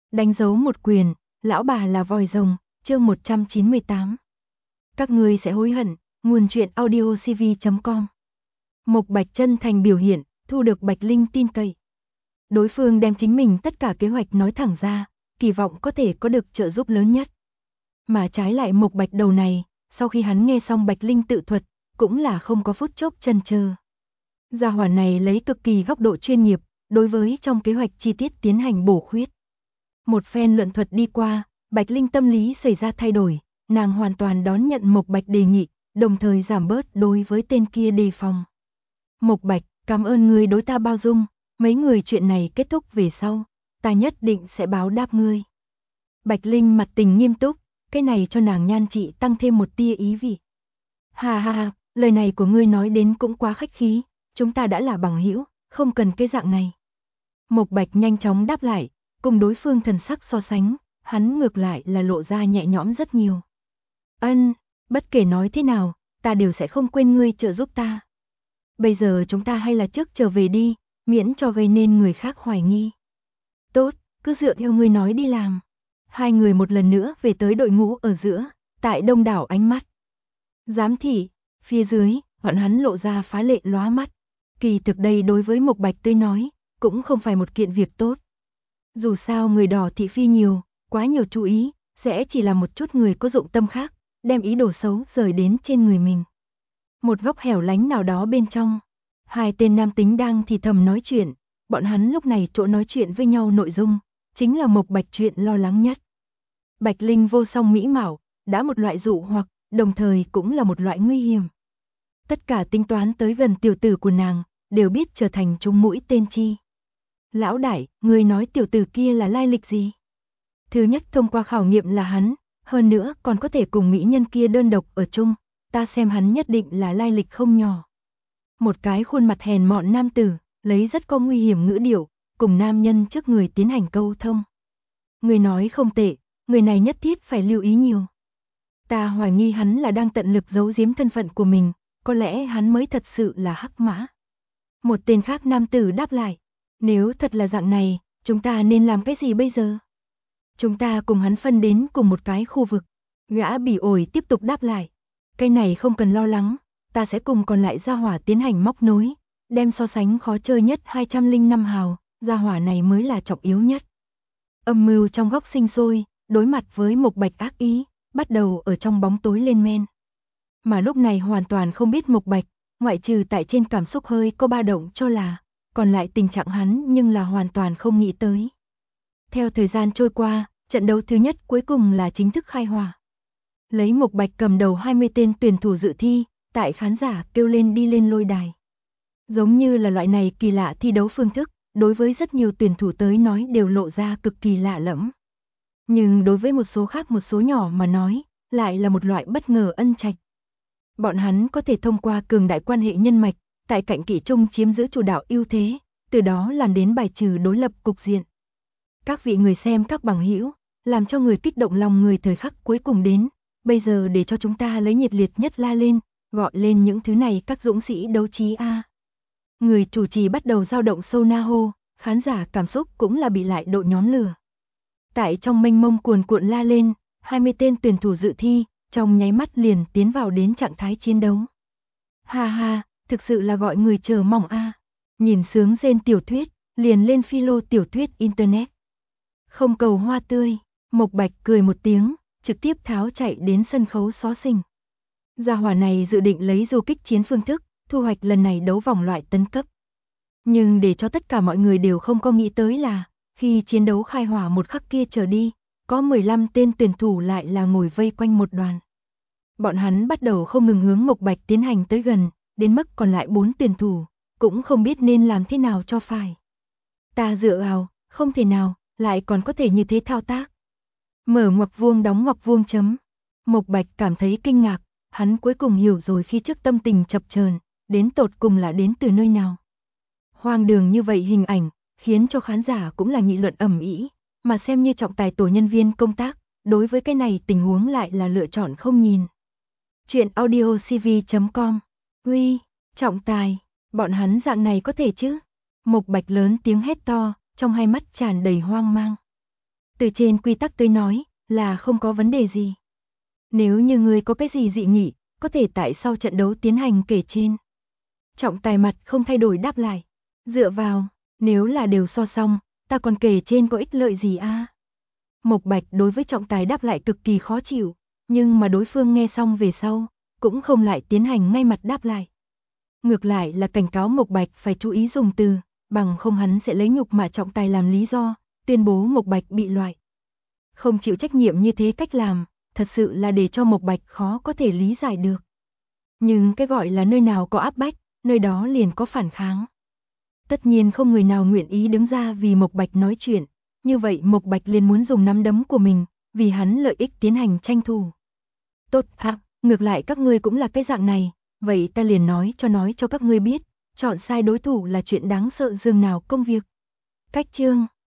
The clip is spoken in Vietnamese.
Đánh dấu một quyền, lão bà là vòi rồng, chương 198. Các ngươi sẽ hối hận, nguồn truyện audiocv.com. Mộc Bạch chân thành biểu hiện, thu được Bạch Linh tin cậy. Đối phương đem chính mình tất cả kế hoạch nói thẳng ra, kỳ vọng có thể có được trợ giúp lớn nhất. Mà trái lại Mộc Bạch đầu này, sau khi hắn nghe xong Bạch Linh tự thuật, cũng là không có phút chốc chần chờ. Gia hỏa này lấy cực kỳ góc độ chuyên nghiệp, đối với trong kế hoạch chi tiết tiến hành bổ khuyết. Một phen luận thuật đi qua, Bạch Linh tâm lý xảy ra thay đổi, nàng hoàn toàn đón nhận Mộc Bạch đề nghị, đồng thời giảm bớt đối với tên kia đề phòng. Mộc Bạch, cảm ơn ngươi đối ta bao dung, mấy người chuyện này kết thúc về sau, ta nhất định sẽ báo đáp ngươi. Bạch Linh mặt tình nghiêm túc, cái này cho nàng nhan trị tăng thêm một tia ý vị. Ha ha ha, lời này của ngươi nói đến cũng quá khách khí, chúng ta đã là bằng hữu, không cần cái dạng này. Mộc Bạch nhanh chóng đáp lại, cùng đối phương thần sắc so sánh, hắn ngược lại là lộ ra nhẹ nhõm rất nhiều. Ân, bất kể nói thế nào, ta đều sẽ không quên ngươi trợ giúp ta. Bây giờ chúng ta hay là trước trở về đi, miễn cho gây nên người khác hoài nghi. Tốt, cứ dựa theo ngươi nói đi làm. Hai người một lần nữa về tới đội ngũ ở giữa, tại đông đảo ánh mắt. Giám thị, phía dưới, bọn hắn lộ ra phá lệ lóa mắt. Kỳ thực đây đối với Mộc Bạch tới nói, cũng không phải một kiện việc tốt. Dù sao người đỏ thị phi nhiều, quá nhiều chú ý, sẽ chỉ là một chút người có dụng tâm khác, đem ý đồ xấu rời đến trên người mình. Một góc hẻo lánh nào đó bên trong, hai tên nam tính đang thì thầm nói chuyện, bọn hắn lúc này chỗ nói chuyện với nhau nội dung, chính là Mộc Bạch chuyện lo lắng nhất. Bạch Linh vô song mỹ mạo, đã một loại dụ hoặc, đồng thời cũng là một loại nguy hiểm. Tất cả tính toán tới gần tiểu tử của nàng, đều biết trở thành trúng mũi tên chi. Lão đại, người nói tiểu tử kia là lai lịch gì? Thứ nhất thông qua khảo nghiệm là hắn, hơn nữa còn có thể cùng mỹ nhân kia đơn độc ở chung, ta xem hắn nhất định là lai lịch không nhỏ. Một cái khuôn mặt hèn mọn nam tử, lấy rất có nguy hiểm ngữ điệu, cùng nam nhân trước người tiến hành câu thông. Người nói không tệ, người này nhất thiết phải lưu ý nhiều. Ta hoài nghi hắn là đang tận lực giấu giếm thân phận của mình, có lẽ hắn mới thật sự là hắc mã. Một tên khác nam tử đáp lại, nếu thật là dạng này, chúng ta nên làm cái gì bây giờ? Chúng ta cùng hắn phân đến cùng một cái khu vực. Gã bỉ ổi tiếp tục đáp lại, cái này không cần lo lắng, ta sẽ cùng còn lại gia hỏa tiến hành móc nối, đem so sánh khó chơi nhất 205 hào, gia hỏa này mới là trọng yếu nhất. Âm mưu trong góc sinh sôi, đối mặt với Mộc Bạch ác ý, bắt đầu ở trong bóng tối lên men. Mà lúc này hoàn toàn không biết Mộc Bạch, ngoại trừ tại trên cảm xúc hơi có ba động cho là, còn lại tình trạng hắn nhưng là hoàn toàn không nghĩ tới. Theo thời gian trôi qua, trận đấu thứ nhất cuối cùng là chính thức khai hỏa. Lấy Mộc Bạch cầm đầu 20 tên tuyển thủ dự thi, tại khán giả kêu lên đi lên lôi đài. Giống như là loại này kỳ lạ thi đấu phương thức, đối với rất nhiều tuyển thủ tới nói đều lộ ra cực kỳ lạ lẫm. Nhưng đối với một số khác một số nhỏ mà nói, lại là một loại bất ngờ ân trạch. Bọn hắn có thể thông qua cường đại quan hệ nhân mạch, tại cạnh kỷ trung chiếm giữ chủ đạo ưu thế, từ đó làm đến bài trừ đối lập cục diện. Các vị người xem các bằng hữu, làm cho người kích động lòng người thời khắc cuối cùng đến, bây giờ để cho chúng ta lấy nhiệt liệt nhất la lên, gọi lên những thứ này các dũng sĩ đấu trí a. Người chủ trì bắt đầu dao động sâu na hô, khán giả cảm xúc cũng là bị lại độ nhóm lửa. Tại trong mênh mông cuồn cuộn la lên, 20 tên tuyển thủ dự thi, trong nháy mắt liền tiến vào đến trạng thái chiến đấu. Ha ha, thực sự là gọi người chờ mong a. Nhìn sướng rên tiểu thuyết, liền lên philo tiểu thuyết internet. Không cầu hoa tươi, Mộc Bạch cười một tiếng, trực tiếp tháo chạy đến sân khấu xó xỉnh. Gia hỏa này dự định lấy du kích chiến phương thức, thu hoạch lần này đấu vòng loại tấn cấp. Nhưng để cho tất cả mọi người đều không có nghĩ tới là, khi chiến đấu khai hỏa một khắc kia trở đi, có 15 tên tuyển thủ lại là ngồi vây quanh một đoàn. Bọn hắn bắt đầu không ngừng hướng Mộc Bạch tiến hành tới gần, đến mức còn lại 4 tuyển thủ, cũng không biết nên làm thế nào cho phải. Ta dựa vào, không thể nào, lại còn có thể như thế thao tác. Mở ngoặc vuông đóng ngoặc vuông chấm. Mộc Bạch cảm thấy kinh ngạc, hắn cuối cùng hiểu rồi khi trước tâm tình chập chờn, đến tột cùng là đến từ nơi nào. Hoang đường như vậy hình ảnh, khiến cho khán giả cũng là nghị luận ầm ĩ, mà xem như trọng tài tổ nhân viên công tác, đối với cái này tình huống lại là lựa chọn không nhìn. Chuyện audiocv.com. Uy, trọng tài, bọn hắn dạng này có thể chứ? Mộc Bạch lớn tiếng hét to, trong hai mắt tràn đầy hoang mang. Từ trên quy tắc tới nói, là không có vấn đề gì. Nếu như ngươi có cái gì dị nghị, có thể tại sau trận đấu tiến hành kể trên. Trọng tài mặt không thay đổi đáp lại. Dựa vào, nếu là đều so xong, ta còn kể trên có ích lợi gì a? Mộc Bạch đối với trọng tài đáp lại cực kỳ khó chịu, nhưng mà đối phương nghe xong về sau, cũng không lại tiến hành ngay mặt đáp lại. Ngược lại là cảnh cáo Mộc Bạch phải chú ý dùng từ, bằng không hắn sẽ lấy nhục mạ trọng tài làm lý do, tuyên bố Mộc Bạch bị loại. Không chịu trách nhiệm như thế cách làm, thật sự là để cho Mộc Bạch khó có thể lý giải được. Nhưng cái gọi là nơi nào có áp bách, nơi đó liền có phản kháng. Tất nhiên không người nào nguyện ý đứng ra vì Mộc Bạch nói chuyện, như vậy Mộc Bạch liền muốn dùng nắm đấm của mình, vì hắn lợi ích tiến hành tranh thủ. Tốt ạ, ngược lại các ngươi cũng là cái dạng này, vậy ta liền nói cho các ngươi biết, chọn sai đối thủ là chuyện đáng sợ dường nào công việc. Cách chương